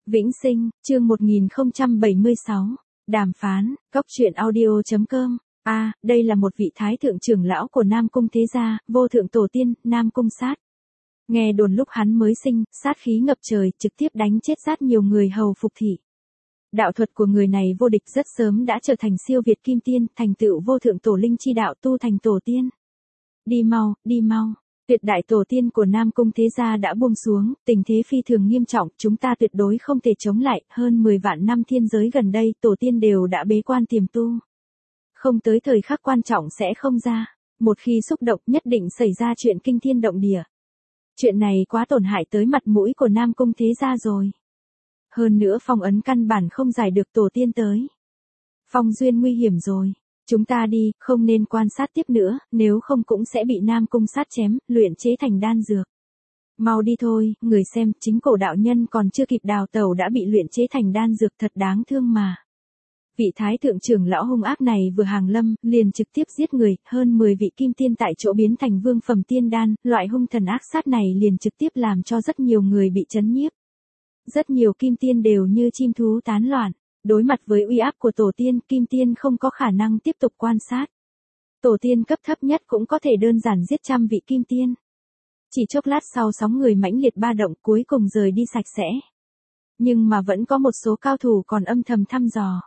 Vĩnh Sinh, chương 1076, đàm phán, Cóc truyện audio.com. Đây là một vị thái thượng trưởng lão của Nam Cung thế gia, vô thượng tổ tiên, Nam Cung Sát. Nghe đồn lúc hắn mới sinh, sát khí ngập trời, trực tiếp đánh chết rất nhiều người hầu phục thị. Đạo thuật của người này vô địch, rất sớm đã trở thành siêu việt kim tiên, thành tựu vô thượng tổ linh chi đạo, tu thành tổ tiên. Đi mau, đi mau. Tuyệt đại tổ tiên của Nam Cung thế gia đã buông xuống, tình thế phi thường nghiêm trọng, chúng ta tuyệt đối không thể chống lại, hơn 10 vạn năm thiên giới gần đây, tổ tiên đều đã bế quan tiềm tu. Không tới thời khắc quan trọng sẽ không ra, một khi xúc động nhất định xảy ra chuyện kinh thiên động địa. Chuyện này quá tổn hại tới mặt mũi của Nam Cung thế gia rồi. Hơn nữa phong ấn căn bản không giải được tổ tiên tới. Phong duyên nguy hiểm rồi. Chúng ta đi, không nên quan sát tiếp nữa, nếu không cũng sẽ bị Nam Cung Sát chém, luyện chế thành đan dược. Mau đi thôi, người xem, chính cổ đạo nhân còn chưa kịp đào tẩu đã bị luyện chế thành đan dược, thật đáng thương mà. Vị thái thượng trưởng lão hung ác này vừa hàng lâm, liền trực tiếp giết người, hơn 10 vị kim tiên tại chỗ biến thành vương phẩm tiên đan, loại hung thần ác sát này liền trực tiếp làm cho rất nhiều người bị chấn nhiếp. Rất nhiều kim tiên đều như chim thú tán loạn. Đối mặt với uy áp của tổ tiên, kim tiên không có khả năng tiếp tục quan sát. Tổ tiên cấp thấp nhất cũng có thể đơn giản giết trăm vị kim tiên. Chỉ chốc lát sau sóng người mãnh liệt ba động cuối cùng rời đi sạch sẽ. Nhưng mà vẫn có một số cao thủ còn âm thầm thăm dò.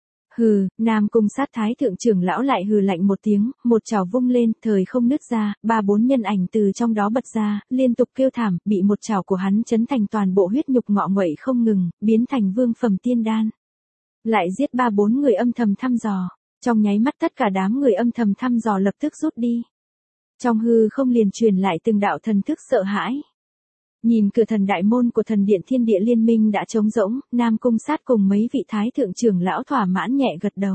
Hừ, Nam Cung Sát thái thượng trưởng lão lại hừ lạnh một tiếng, một chảo vung lên, thời không nứt ra, 3-4 nhân ảnh từ trong đó bật ra, liên tục kêu thảm, bị một chảo của hắn chấn thành toàn bộ huyết nhục ngọ nguậy không ngừng, biến thành vương phẩm tiên đan. Lại giết 3-4 người âm thầm thăm dò, trong nháy mắt tất cả đám người âm thầm thăm dò lập tức rút đi. Trong hư không liền truyền lại từng đạo thần thức sợ hãi. Nhìn cửa thần đại môn của thần điện Thiên Địa Liên Minh đã trống rỗng, Nam Cung Sát cùng mấy vị thái thượng trưởng lão thỏa mãn nhẹ gật đầu.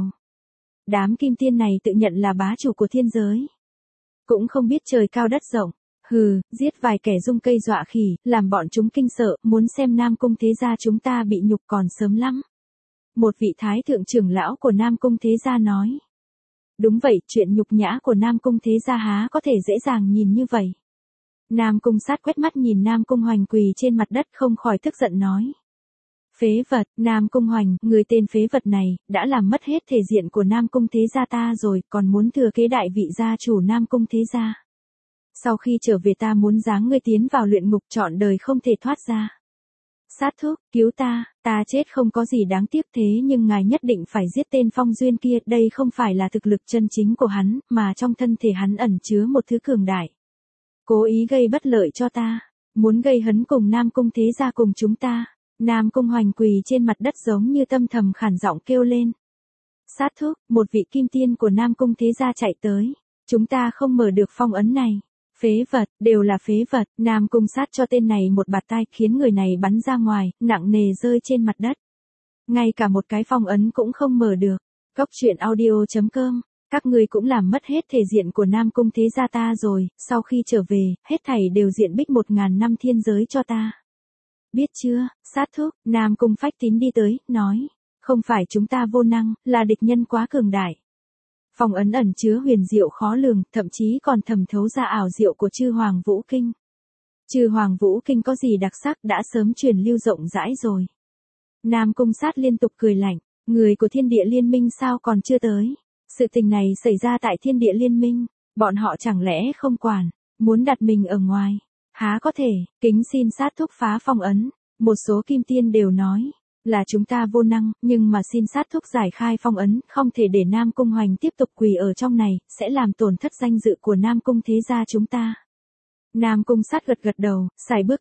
Đám kim tiên này tự nhận là bá chủ của thiên giới. Cũng không biết trời cao đất rộng. Hừ, giết vài kẻ dung cây dọa khỉ, làm bọn chúng kinh sợ, muốn xem Nam Cung thế gia chúng ta bị nhục còn sớm lắm. Một vị thái thượng trưởng lão của Nam Cung thế gia nói. Đúng vậy, chuyện nhục nhã của Nam Cung thế gia há có thể dễ dàng nhìn như vậy. Nam Cung Sát quét mắt nhìn Nam Cung Hoành quỳ trên mặt đất không khỏi tức giận nói. Phế vật, Nam Cung Hoành, người tên phế vật này, đã làm mất hết thể diện của Nam Cung thế gia ta rồi, còn muốn thừa kế đại vị gia chủ Nam Cung thế gia. Sau khi trở về ta muốn giáng ngươi tiến vào luyện ngục trọn đời không thể thoát ra. Sát thúc, cứu ta chết không có gì đáng tiếc thế nhưng ngài nhất định phải giết tên Phong Duyên kia, đây không phải là thực lực chân chính của hắn, mà trong thân thể hắn ẩn chứa một thứ cường đại. Cố ý gây bất lợi cho ta, muốn gây hấn cùng Nam Cung thế gia cùng chúng ta. Nam Cung Hoành quỳ trên mặt đất giống như tâm thầm khản giọng kêu lên. Sát thúc, một vị kim tiên của Nam Cung thế gia chạy tới, chúng ta không mở được phong ấn này. Phế vật, đều là phế vật, Nam Cung Sát cho tên này một bạt tai khiến người này bắn ra ngoài, nặng nề rơi trên mặt đất. Ngay cả một cái phong ấn cũng không mở được. Cóc truyện audio.com, các ngươi cũng làm mất hết thể diện của Nam Cung thế gia ta rồi, sau khi trở về, hết thảy đều diện bích 1000 năm thiên giới cho ta. Biết chưa, Sát thúc, Nam Cung Phách Tín đi tới, nói, không phải chúng ta vô năng, là địch nhân quá cường đại. Phong ấn ẩn chứa huyền diệu khó lường, thậm chí còn thẩm thấu ra ảo diệu của Chư Hoàng Vũ Kinh. Chư Hoàng Vũ Kinh có gì đặc sắc đã sớm truyền lưu rộng rãi rồi. Nam Cung Sát liên tục cười lạnh, người của Thiên Địa Liên Minh sao còn chưa tới. Sự tình này xảy ra tại Thiên Địa Liên Minh, bọn họ chẳng lẽ không quản, muốn đặt mình ở ngoài. Há có thể, kính xin Sát thúc phá phong ấn. Một số kim tiên đều nói. Là chúng ta vô năng, nhưng mà xin Sát thúc giải khai phong ấn, không thể để Nam Cung Hoành tiếp tục quỳ ở trong này, sẽ làm tổn thất danh dự của Nam Cung thế gia chúng ta. Nam Cung Sát gật gật đầu, sải bước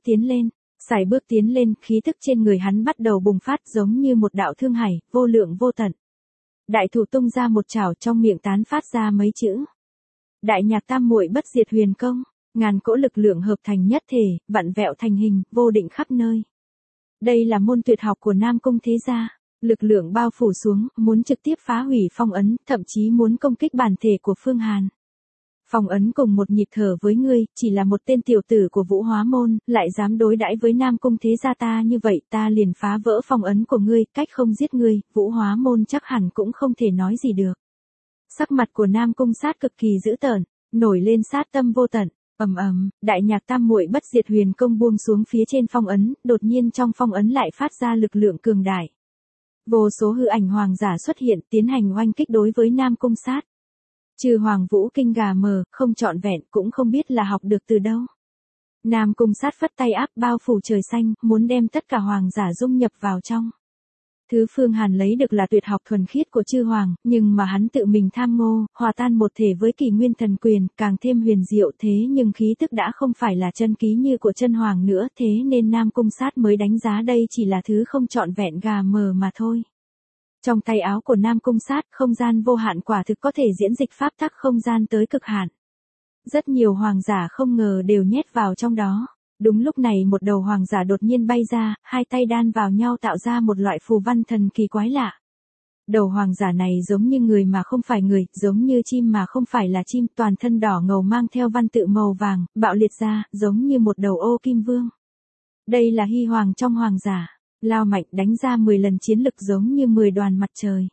tiến lên, khí tức trên người hắn bắt đầu bùng phát giống như một đạo thương hải, vô lượng vô tận. Đại thủ tung ra một chảo trong miệng tán phát ra mấy chữ. Đại nhạc tam muội bất diệt huyền công, ngàn cỗ lực lượng hợp thành nhất thể, vặn vẹo thành hình, vô định khắp nơi. Đây là môn tuyệt học của Nam Cung thế gia, lực lượng bao phủ xuống, muốn trực tiếp phá hủy phong ấn, thậm chí muốn công kích bản thể của Phương Hàn. Phong ấn cùng một nhịp thở với ngươi, chỉ là một tên tiểu tử của Vũ Hóa môn, lại dám đối đãi với Nam Cung thế gia ta như vậy, ta liền phá vỡ phong ấn của ngươi, cách không giết ngươi, Vũ Hóa môn chắc hẳn cũng không thể nói gì được. Sắc mặt của Nam Cung Sát cực kỳ dữ tợn, nổi lên sát tâm vô tận. Đại nhạc tam muội bất diệt huyền công buông xuống phía trên phong ấn, đột nhiên trong phong ấn lại phát ra lực lượng cường đại. Vô số hư ảnh hoàng giả xuất hiện, tiến hành oanh kích đối với Nam Cung Sát. Trừ Hoàng Vũ kinh gà mờ, không trọn vẹn, cũng không biết là học được từ đâu. Nam Cung Sát phất tay áp bao phủ trời xanh, muốn đem tất cả hoàng giả dung nhập vào trong. Thứ Phương Hàn lấy được là tuyệt học thuần khiết của chư hoàng, nhưng mà hắn tự mình tham ngô, hòa tan một thể với Kỳ Nguyên Thần Quyền, càng thêm huyền diệu thế nhưng khí tức đã không phải là chân ký như của chân hoàng nữa, thế nên Nam Cung Sát mới đánh giá đây chỉ là thứ không trọn vẹn gà mờ mà thôi. Trong tay áo của Nam Cung Sát, không gian vô hạn quả thực có thể diễn dịch pháp tắc không gian tới cực hạn. Rất nhiều hoàng giả không ngờ đều nhét vào trong đó. Đúng lúc này một đầu hoàng giả đột nhiên bay ra, hai tay đan vào nhau tạo ra một loại phù văn thần kỳ quái lạ. Đầu hoàng giả này giống như người mà không phải người, giống như chim mà không phải là chim, toàn thân đỏ ngầu mang theo văn tự màu vàng, bạo liệt ra, giống như một đầu ô kim vương. Đây là hy hoàng trong hoàng giả, lao mạnh đánh ra 10 lần chiến lực giống như 10 đoàn mặt trời.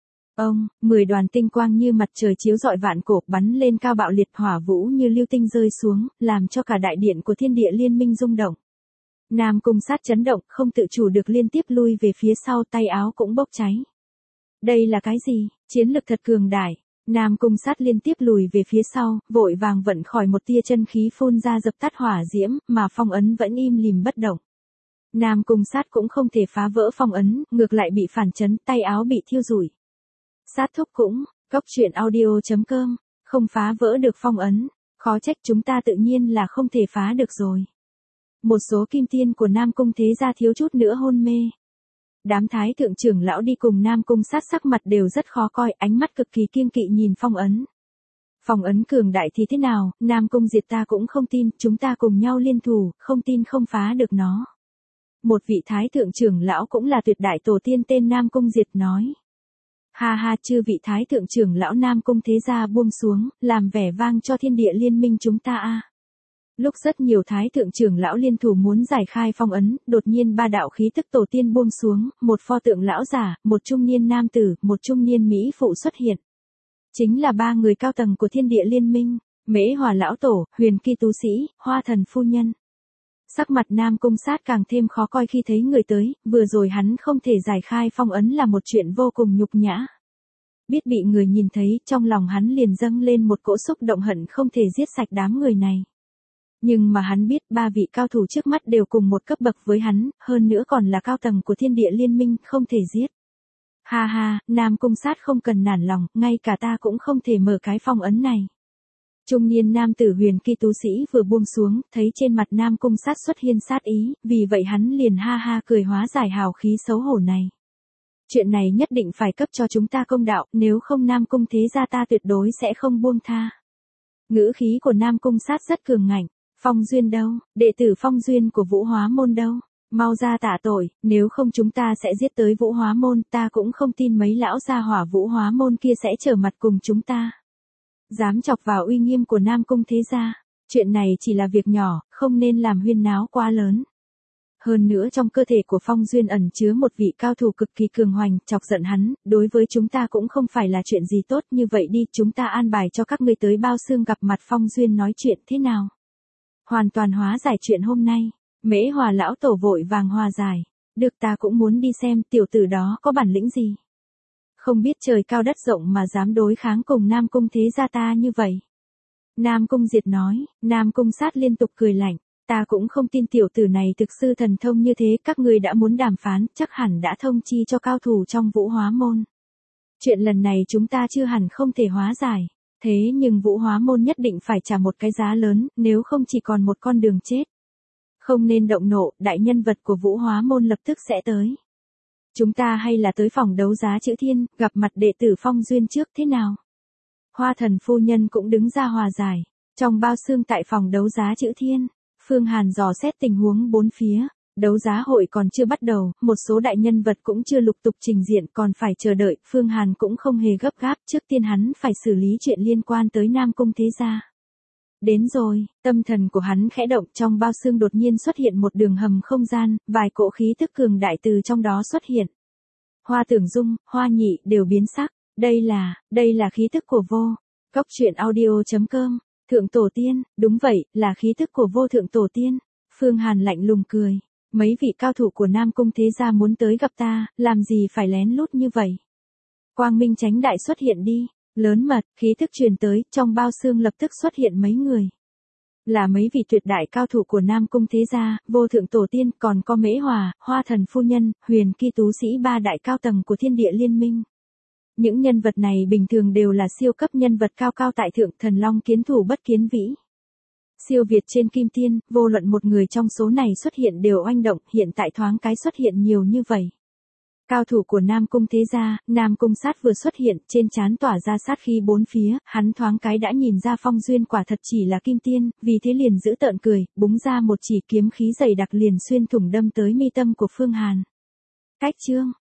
10 đoàn tinh quang như mặt trời chiếu rọi vạn cổ bắn lên cao bạo liệt hỏa vũ như lưu tinh rơi xuống, làm cho cả đại điện của thiên địa liên minh rung động. Nam Cung Sát chấn động, không tự chủ được liên tiếp lui về phía sau, tay áo cũng bốc cháy. Đây là cái gì? Chiến lực thật cường đại. Nam Cung Sát liên tiếp lùi về phía sau, vội vàng vận khỏi một tia chân khí phun ra dập tắt hỏa diễm, mà phong ấn vẫn im lìm bất động. Nam Cung Sát cũng không thể phá vỡ phong ấn, ngược lại bị phản chấn, tay áo bị thiêu rụi. Sát thúc cũng, coctruyện.audio.com, không phá vỡ được phong ấn, khó trách chúng ta tự nhiên là không thể phá được rồi. Một số kim tiên của Nam Cung thế gia thiếu chút nữa hôn mê. Đám thái thượng trưởng lão đi cùng Nam Cung Sát sắc mặt đều rất khó coi, ánh mắt cực kỳ kiêng kỵ nhìn phong ấn. Phong ấn cường đại thì thế nào, Nam Cung diệt ta cũng không tin, chúng ta cùng nhau liên thủ, không tin không phá được nó. Một vị thái thượng trưởng lão cũng là tuyệt đại tổ tiên tên Nam Cung diệt nói. Ha ha, chư vị thái thượng trưởng lão Nam Cung thế gia buông xuống, làm vẻ vang cho thiên địa liên minh chúng ta a. Lúc rất nhiều thái thượng trưởng lão liên thủ muốn giải khai phong ấn, đột nhiên ba đạo khí tức tổ tiên buông xuống, một pho tượng lão giả, một trung niên nam tử, một trung niên mỹ phụ xuất hiện. Chính là ba người cao tầng của thiên địa liên minh, Mễ Hòa lão tổ, Huyền Kỳ tu sĩ, Hoa Thần phu nhân. Sắc mặt Nam Cung Sát càng thêm khó coi khi thấy người tới, vừa rồi hắn không thể giải khai phong ấn là một chuyện vô cùng nhục nhã. Biết bị người nhìn thấy, trong lòng hắn liền dâng lên một cỗ xúc động hận không thể giết sạch đám người này. Nhưng mà hắn biết ba vị cao thủ trước mắt đều cùng một cấp bậc với hắn, hơn nữa còn là cao tầng của thiên địa liên minh, không thể giết. Ha ha, Nam Cung Sát không cần nản lòng, ngay cả ta cũng không thể mở cái phong ấn này. Trung niên nam tử Huyền Kỳ tu sĩ vừa buông xuống, thấy trên mặt Nam Cung Sát xuất hiện sát ý, vì vậy hắn liền ha ha cười hóa giải hào khí xấu hổ này. Chuyện này nhất định phải cấp cho chúng ta công đạo, nếu không Nam Cung thế gia ta tuyệt đối sẽ không buông tha. Ngữ khí của Nam Cung Sát rất cường ngạnh. Phong Duyên đâu, đệ tử Phong Duyên của Vũ Hóa Môn đâu, mau ra tạ tội, nếu không chúng ta sẽ giết tới Vũ Hóa Môn, ta cũng không tin mấy lão gia hỏa Vũ Hóa Môn kia sẽ trở mặt cùng chúng ta. Dám chọc vào uy nghiêm của Nam Cung thế gia, chuyện này chỉ là việc nhỏ, không nên làm huyên náo quá lớn. Hơn nữa trong cơ thể của Phong Duyên ẩn chứa một vị cao thủ cực kỳ cường hoành, chọc giận hắn, đối với chúng ta cũng không phải là chuyện gì tốt, như vậy đi, chúng ta an bài cho các ngươi tới Bao Xương gặp mặt Phong Duyên nói chuyện thế nào. Hoàn toàn hóa giải chuyện hôm nay, Mễ Hòa lão tổ vội vàng hòa giải, được, ta cũng muốn đi xem tiểu tử đó có bản lĩnh gì. Không biết trời cao đất rộng mà dám đối kháng cùng Nam Cung thế gia ta như vậy. Nam Cung diệt nói, Nam Cung Sát liên tục cười lạnh, ta cũng không tin tiểu tử này thực sư thần thông như thế, các ngươi đã muốn đàm phán, chắc hẳn đã thông chi cho cao thủ trong Vũ Hóa Môn. Chuyện lần này chúng ta chưa hẳn không thể hóa giải. Thế nhưng Vũ Hóa Môn nhất định phải trả một cái giá lớn, nếu không chỉ còn một con đường chết. Không nên động nộ, đại nhân vật của Vũ Hóa Môn lập tức sẽ tới. Chúng ta hay là tới phòng đấu giá Chữ Thiên, gặp mặt đệ tử Phong Duyên trước thế nào? Hoa Thần phu nhân cũng đứng ra hòa giải. Trong Bao Xương tại phòng đấu giá Chữ Thiên, Phương Hàn dò xét tình huống bốn phía. Đấu giá hội còn chưa bắt đầu, một số đại nhân vật cũng chưa lục tục trình diện, còn phải chờ đợi, Phương Hàn cũng không hề gấp gáp, trước tiên hắn phải xử lý chuyện liên quan tới Nam Cung thế gia. Đến rồi, tâm thần của hắn khẽ động, trong Bao Xương đột nhiên xuất hiện một đường hầm không gian, vài cỗ khí tức cường đại từ trong đó xuất hiện. Hoa Tưởng Dung, Hoa Nhị đều biến sắc, đây là khí tức của vô. Coctruyện.audio.com Thượng tổ tiên, đúng vậy, là khí tức của vô thượng tổ tiên. Phương Hàn lạnh lùng cười. Mấy vị cao thủ của Nam Cung thế gia muốn tới gặp ta, làm gì phải lén lút như vậy. Quang minh chánh đại xuất hiện đi. Lớn mật, khí thức truyền tới, trong bao xương lập tức xuất hiện mấy người. Là mấy vị tuyệt đại cao thủ của Nam Cung thế gia, vô thượng tổ tiên, còn có Mễ Hòa, Hoa Thần Phu Nhân, Huyền Kỳ tú sĩ ba đại cao tầng của thiên địa liên minh. Những nhân vật này bình thường đều là siêu cấp nhân vật cao cao tại thượng, thần long kiến thủ bất kiến vĩ. Siêu việt trên kim tiên, vô luận một người trong số này xuất hiện đều oanh động, hiện tại thoáng cái xuất hiện nhiều như vậy. Cao thủ của Nam Cung thế gia, Nam Cung Sát vừa xuất hiện, trên trán tỏa ra sát khí bốn phía, hắn thoáng cái đã nhìn ra Phong Duyên quả thật chỉ là kim tiên, vì thế liền giữ tợn cười, búng ra một chỉ kiếm khí dày đặc liền xuyên thủng đâm tới mi tâm của Phương Hàn. Cách chương